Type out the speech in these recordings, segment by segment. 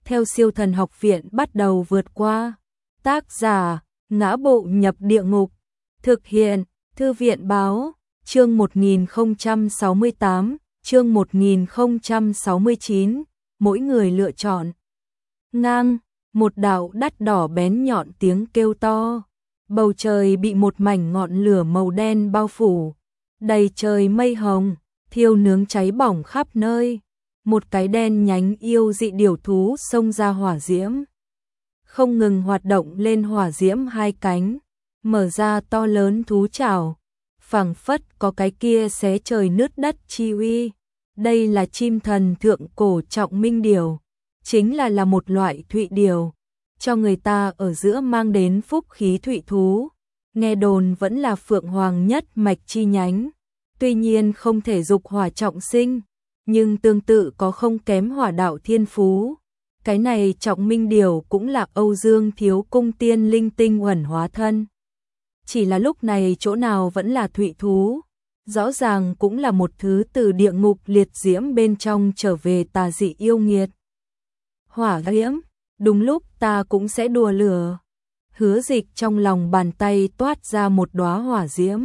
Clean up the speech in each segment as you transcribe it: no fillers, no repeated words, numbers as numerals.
theo Siêu Thần Học Viện bắt đầu vượt qua. Tác giả: Ngã Bộ Nhập Địa Ngục. Thực hiện: Thư viện báo. Chương 1068, chương 1069, mỗi người lựa chọn. Ngang, một đạo đắt đỏ bén nhọn tiếng kêu to. Bầu trời bị một mảnh ngọn lửa màu đen bao phủ. Đầy trời mây hồng, thiêu nướng cháy bỏng khắp nơi. Một cái đen nhánh yêu dị điểu thú xông ra hỏa diễm. Không ngừng hoạt động lên hỏa diễm hai cánh, mở ra to lớn thú chảo. Phảng phất có cái kia xé trời nứt đất chi uy. Đây là chim thần thượng cổ Trọng Minh Điểu, chính là một loại thụy điểu, cho người ta ở giữa mang đến phúc khí thụy thú. Nghe đồn vẫn là phượng hoàng nhất mạch chi nhánh, tuy nhiên không thể dục hỏa trọng sinh, nhưng tương tự có không kém hỏa đạo thiên phú. Cái này Trọng Minh Điểu cũng là Âu Dương Thiếu Cung tiên linh tinh uẩn hóa thân. Chỉ là lúc này chỗ nào vẫn là thụy thú, rõ ràng cũng là một thứ từ địa ngục liệt diễm bên trong trở về tà dị yêu nghiệt. Hỏa diễm, đúng lúc ta cũng sẽ đùa lửa. Hứa Dịch trong lòng bàn tay toát ra một đóa hỏa diễm.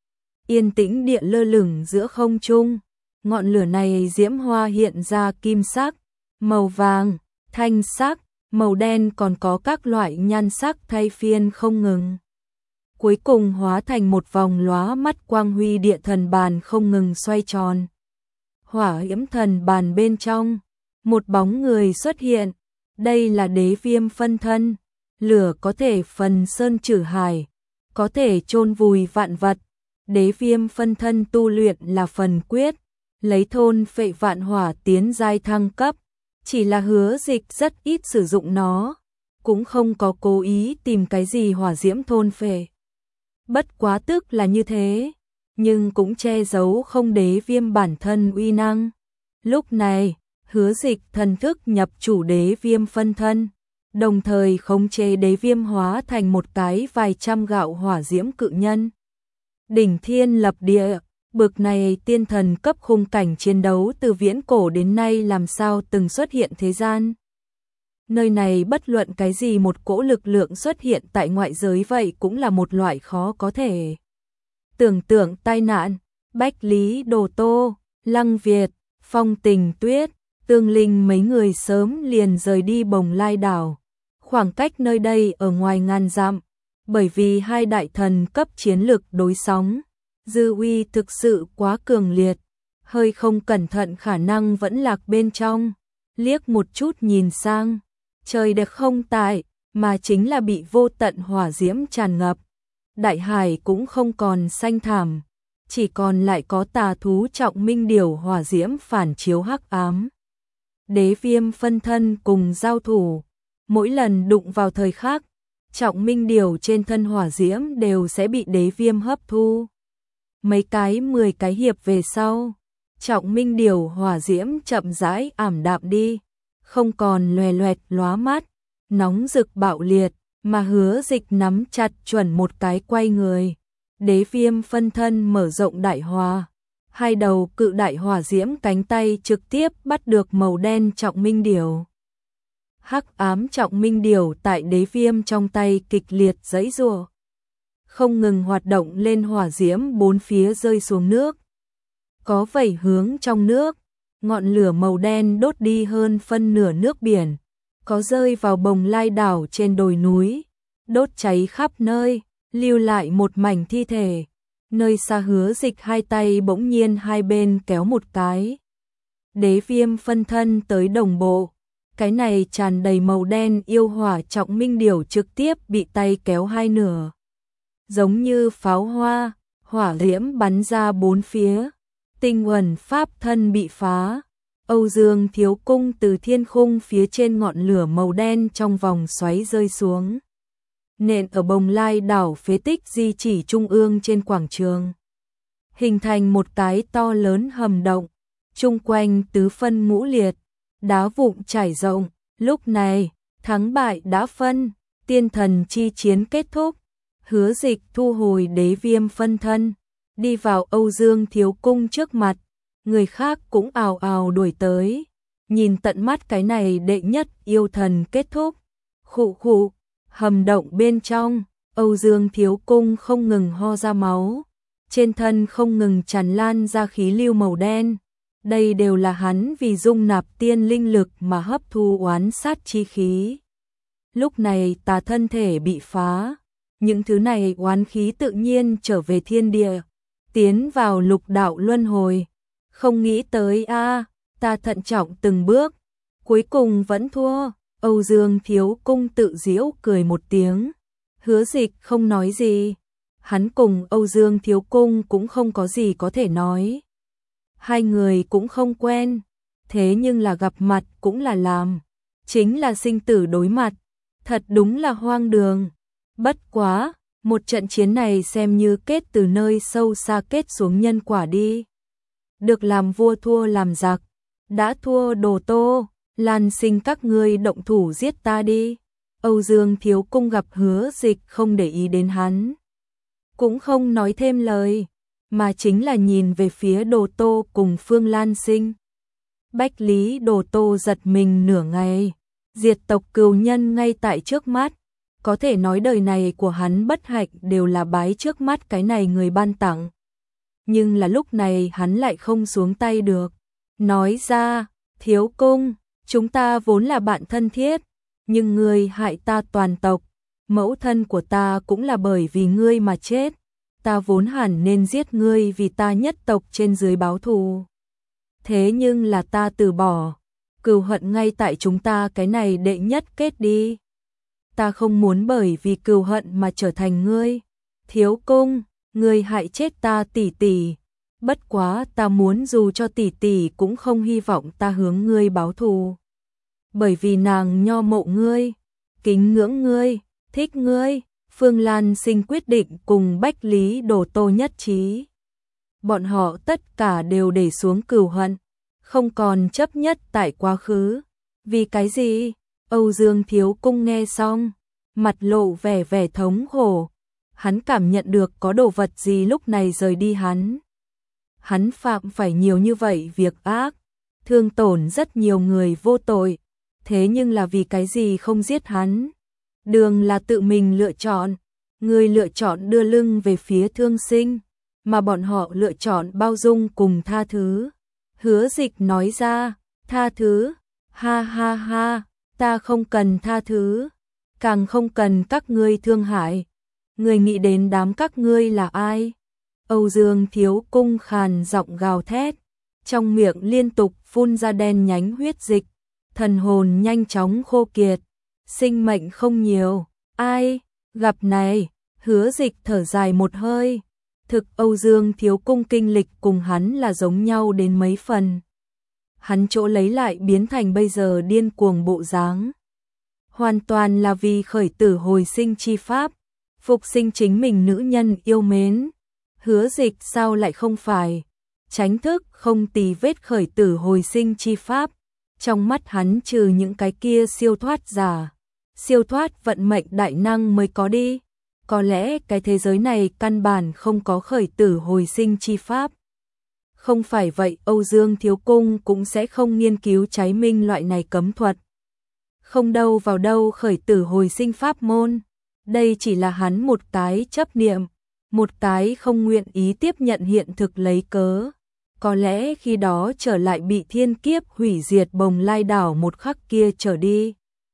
Yên tĩnh địa lơ lửng giữa không trung, ngọn lửa này diễm hoa hiện ra kim sắc, màu vàng, thanh sắc, màu đen, còn có các loại nhan sắc thay phiên không ngừng. Cuối cùng hóa thành một vòng lóa mắt quang huy địa thần bàn không ngừng xoay tròn. Hỏa diễm thần bàn bên trong, một bóng người xuất hiện. Đây là Đế Viêm phân thân. Lửa có thể phần sơn trừ hải, có thể chôn vùi vạn vật. Đế Viêm phân thân tu luyện là phần quyết, lấy thôn phệ vạn hỏa tiến giai thăng cấp. Chỉ là Hứa Dịch rất ít sử dụng nó, cũng không có cố ý tìm cái gì hỏa diễm thôn phệ. Bất quá tức là như thế, nhưng cũng che giấu không Đế Viêm bản thân uy năng. Lúc này, Hứa Dịch thần thức nhập chủ Đế Viêm phân thân, đồng thời khống chế Đế Viêm hóa thành một cái vài trăm gạo hỏa diễm cự nhân. Đỉnh thiên lập địa, bực này tiên thần cấp khung cảnh chiến đấu từ viễn cổ đến nay làm sao từng xuất hiện thế gian. Nơi này bất luận cái gì một cỗ lực lượng xuất hiện tại ngoại giới vậy cũng là một loại khó có thể tưởng tượng tai nạn. Bách Lý Đồ Tô, Lăng Việt, Phong Tình Tuyết, Tương Linh mấy người sớm liền rời đi Bồng Lai đảo. Khoảng cách nơi đây ở ngoài ngàn dặm, bởi vì hai đại thần cấp chiến lực đối sóng, dư uy thực sự quá cường liệt, hơi không cẩn thận khả năng vẫn lạc bên trong. Liếc một chút nhìn sang, trời đẹp không tại, mà chính là bị vô tận hỏa diễm tràn ngập. Đại hải cũng không còn xanh thảm, chỉ còn lại có tà thú Trọng Minh Điểu hỏa diễm phản chiếu hắc ám. Đế Viêm phân thân cùng giao thủ, mỗi lần đụng vào thời khắc, Trọng Minh Điểu trên thân hỏa diễm đều sẽ bị Đế Viêm hấp thu. Mấy cái 10 cái hiệp về sau, Trọng Minh Điểu hỏa diễm chậm rãi ảm đạm đi, không còn loè loẹt lóa mắt, nóng rực bạo liệt, mà Hứa Dịch nắm chặt chuẩn một cái quay người. Đế Viêm phân thân mở rộng đại hòa, hai đầu cự đại hỏa diễm cánh tay trực tiếp bắt được màu đen Trọng Minh Điểu. Hắc ám Trọng Minh Điểu tại Đế Viêm trong tay kịch liệt giãy giụa, không ngừng hoạt động lên hỏa diễm bốn phía rơi xuống nước. Có vẩy hướng trong nước, ngọn lửa màu đen đốt đi hơn phân nửa nước biển, có rơi vào Bồng Lai đảo trên đồi núi, đốt cháy khắp nơi, lưu lại một mảnh thi thể. Nơi xa Hứa Dịch hai tay bỗng nhiên hai bên kéo một cái. Đế Viêm phân thân tới đồng bộ, cái này tràn đầy màu đen yêu hỏa Trọng Minh Điểu trực tiếp bị tay kéo hai nửa. Giống như pháo hoa, hỏa diễm bắn ra bốn phía, tinh uẩn pháp thân bị phá. Âu Dương Thiếu Cung từ thiên khung phía trên ngọn lửa màu đen trong vòng xoáy rơi xuống, nện ở Bồng Lai đảo phế tích di chỉ trung ương trên quảng trường, hình thành một cái to lớn hầm động, chung quanh tứ phân ngũ liệt, đá vụn trải rộng. Lúc này, thắng bại đã phân, tiên thần chi chiến kết thúc. Hứa Dịch thu hồi Đế Viêm phân thân, đi vào Âu Dương Thiếu Cung trước mặt, người khác cũng ào ào đuổi tới. nhìn tận mắt cái này đệ nhất yêu thần kết thúc. Khụ khụ, hầm động bên trong, Âu Dương Thiếu Cung không ngừng ho ra máu, trên thân không ngừng tràn lan ra khí lưu màu đen. Đây đều là hắn vì dung nạp tiên linh lực mà hấp thu oán sát chi khí. Lúc này tà thân thể bị phá, những thứ này oán khí tự nhiên trở về thiên địa, tiến vào lục đạo luân hồi. Không nghĩ tới ta thận trọng từng bước, cuối cùng vẫn thua. Âu Dương Thiếu Cung tự giễu cười một tiếng, Hứa Dịch không nói gì. Hắn cùng Âu Dương Thiếu Cung cũng không có gì có thể nói. Hai người cũng không quen, thế nhưng là gặp mặt cũng là làm, chính là sinh tử đối mặt, thật đúng là hoang đường. Bất quá, một trận chiến này xem như kết từ nơi sâu xa kết xuống nhân quả đi. Được làm vua thua làm giặc, đã thua Đồ Tô, Lan Sinh các ngươi động thủ giết ta đi. Âu Dương Thiếu Cung gặp Hứa Dịch không để ý đến hắn, cũng không nói thêm lời, mà chính là nhìn về phía Đồ Tô cùng Phương Lan Sinh. Bách Lý Đồ Tô giật mình nửa ngày, diệt tộc cừu nhân ngay tại trước mắt, có thể nói đời này của hắn bất hạnh đều là bái trước mắt cái này người ban tặng. Nhưng là lúc này hắn lại không xuống tay được, nói ra, Thiếu Cung, chúng ta vốn là bạn thân thiết, nhưng ngươi hại ta toàn tộc, mẫu thân của ta cũng là bởi vì ngươi mà chết. Ta vốn hẳn nên giết ngươi vì ta nhất tộc trên dưới báo thù. Thế nhưng là ta từ bỏ, cừu hận ngay tại chúng ta cái này đệ nhất kết đi. Ta không muốn bởi vì cừu hận mà trở thành ngươi. Thiếu Cung, ngươi hại chết ta tỷ tỷ. Bất quá ta muốn dù cho tỷ tỷ cũng không hy vọng ta hướng ngươi báo thù. Bởi vì nàng nho mộ ngươi, kính ngưỡng ngươi, thích ngươi. Phương Lan Sinh quyết định cùng Bách Lý Đồ Tô nhất trí. Bọn họ tất cả đều để xuống cừu hận, không còn chấp nhất tại quá khứ. Vì cái gì? Âu Dương Thiếu Cung nghe xong, mặt lộ vẻ thống khổ. Hắn cảm nhận được có đồ vật gì lúc này rời đi hắn. Hắn phạm phải nhiều như vậy việc ác, thương tổn rất nhiều người vô tội. Thế nhưng là vì cái gì không giết hắn? Đường là tự mình lựa chọn, người lựa chọn đưa lưng về phía thương sinh, mà bọn họ lựa chọn bao dung cùng tha thứ. Hứa Dịch nói ra, tha thứ, ha ha ha, ta không cần tha thứ, càng không cần các ngươi thương hại. Người nghĩ đến đám các ngươi là ai? Âu Dương Thiếu Cung khàn giọng gào thét, trong miệng liên tục phun ra đen nhánh huyết dịch, thần hồn nhanh chóng khô kiệt. Sinh mệnh không nhiều, ai, gặp này, Hứa Dịch thở dài một hơi, thực Âu Dương Thiếu Cung kinh lịch cùng hắn là giống nhau đến mấy phần. Hắn chỗ lấy lại biến thành bây giờ điên cuồng bộ dáng. Hoàn toàn là vì khởi tử hồi sinh chi pháp, phục sinh chính mình nữ nhân yêu mến. Hứa Dịch sao lại không phải, tránh thức không tì vết khởi tử hồi sinh chi pháp. Trong mắt hắn trừ những cái kia siêu thoát giả, siêu thoát vận mệnh đại năng mới có đi. Có lẽ cái thế giới này căn bản không có khởi tử hồi sinh chi pháp. Không phải vậy Âu Dương Thiếu Cung cũng sẽ không nghiên cứu cháy minh loại này cấm thuật. Không đâu vào đâu khởi tử hồi sinh pháp môn. Đây chỉ là hắn một cái chấp niệm, một cái không nguyện ý tiếp nhận hiện thực lấy cớ. Có lẽ khi đó trở lại bị thiên kiếp hủy diệt Bồng Lai đảo một khắc kia trở đi.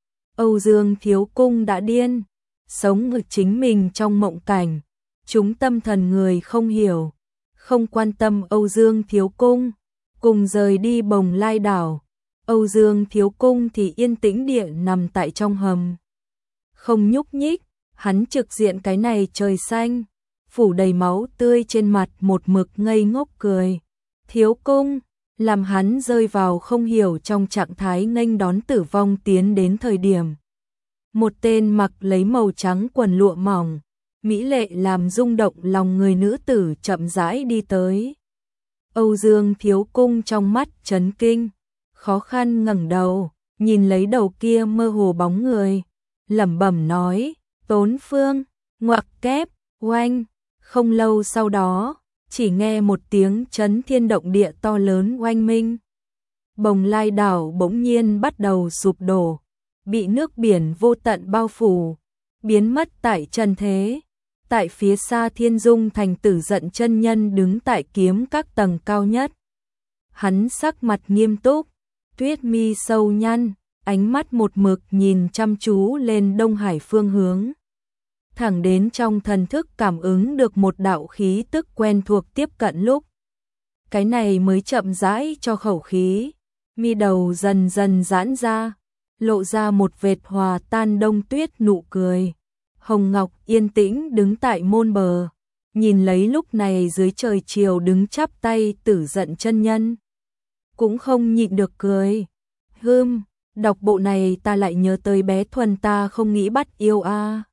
Âu Dương Thiếu Cung đã điên, sống ngược chính mình trong mộng cảnh. Chúng tâm thần người không hiểu, không quan tâm Âu Dương Thiếu Cung, cùng rời đi Bồng Lai đảo. Âu Dương Thiếu Cung thì yên tĩnh địa nằm tại trong hầm, không nhúc nhích. Hắn trực diện cái này trời xanh, phủ đầy máu tươi trên mặt một mực ngây ngốc cười. Thiếu Cung, làm hắn rơi vào không hiểu trong trạng thái nghênh đón tử vong tiến đến thời điểm. Một tên mặc lấy màu trắng quần lụa mỏng, mỹ lệ làm rung động lòng người nữ tử chậm rãi đi tới. Âu Dương Thiếu Cung trong mắt chấn kinh, khó khăn ngẩng đầu, nhìn lấy đầu kia mơ hồ bóng người, lẩm bẩm nói, Tốn Phương, ngoặc kép, oanh. Không lâu sau đó, chỉ nghe một tiếng chấn thiên động địa to lớn oanh minh. Bồng Lai đảo bỗng nhiên bắt đầu sụp đổ, bị nước biển vô tận bao phủ, biến mất tại trần thế. Tại phía xa Thiên Dung Thành Tử Giận chân nhân đứng tại kiếm các tầng cao nhất. Hắn sắc mặt nghiêm túc, tuyết mi sâu nhăn, ánh mắt một mực nhìn chăm chú lên Đông Hải phương hướng. Thẳng đến trong thần thức cảm ứng được một đạo khí tức quen thuộc tiếp cận lúc. Cái này mới chậm rãi cho khẩu khí, mi đầu dần dần giãn ra, lộ ra một vệt hòa tan đông tuyết nụ cười. Hồng Ngọc yên tĩnh đứng tại môn bờ, nhìn lấy lúc này dưới trời chiều đứng chắp tay Tử Giận chân nhân. Cũng không nhịn được cười. Đọc bộ này ta lại nhớ tới bé Thuần ta không nghĩ bắt yêu a.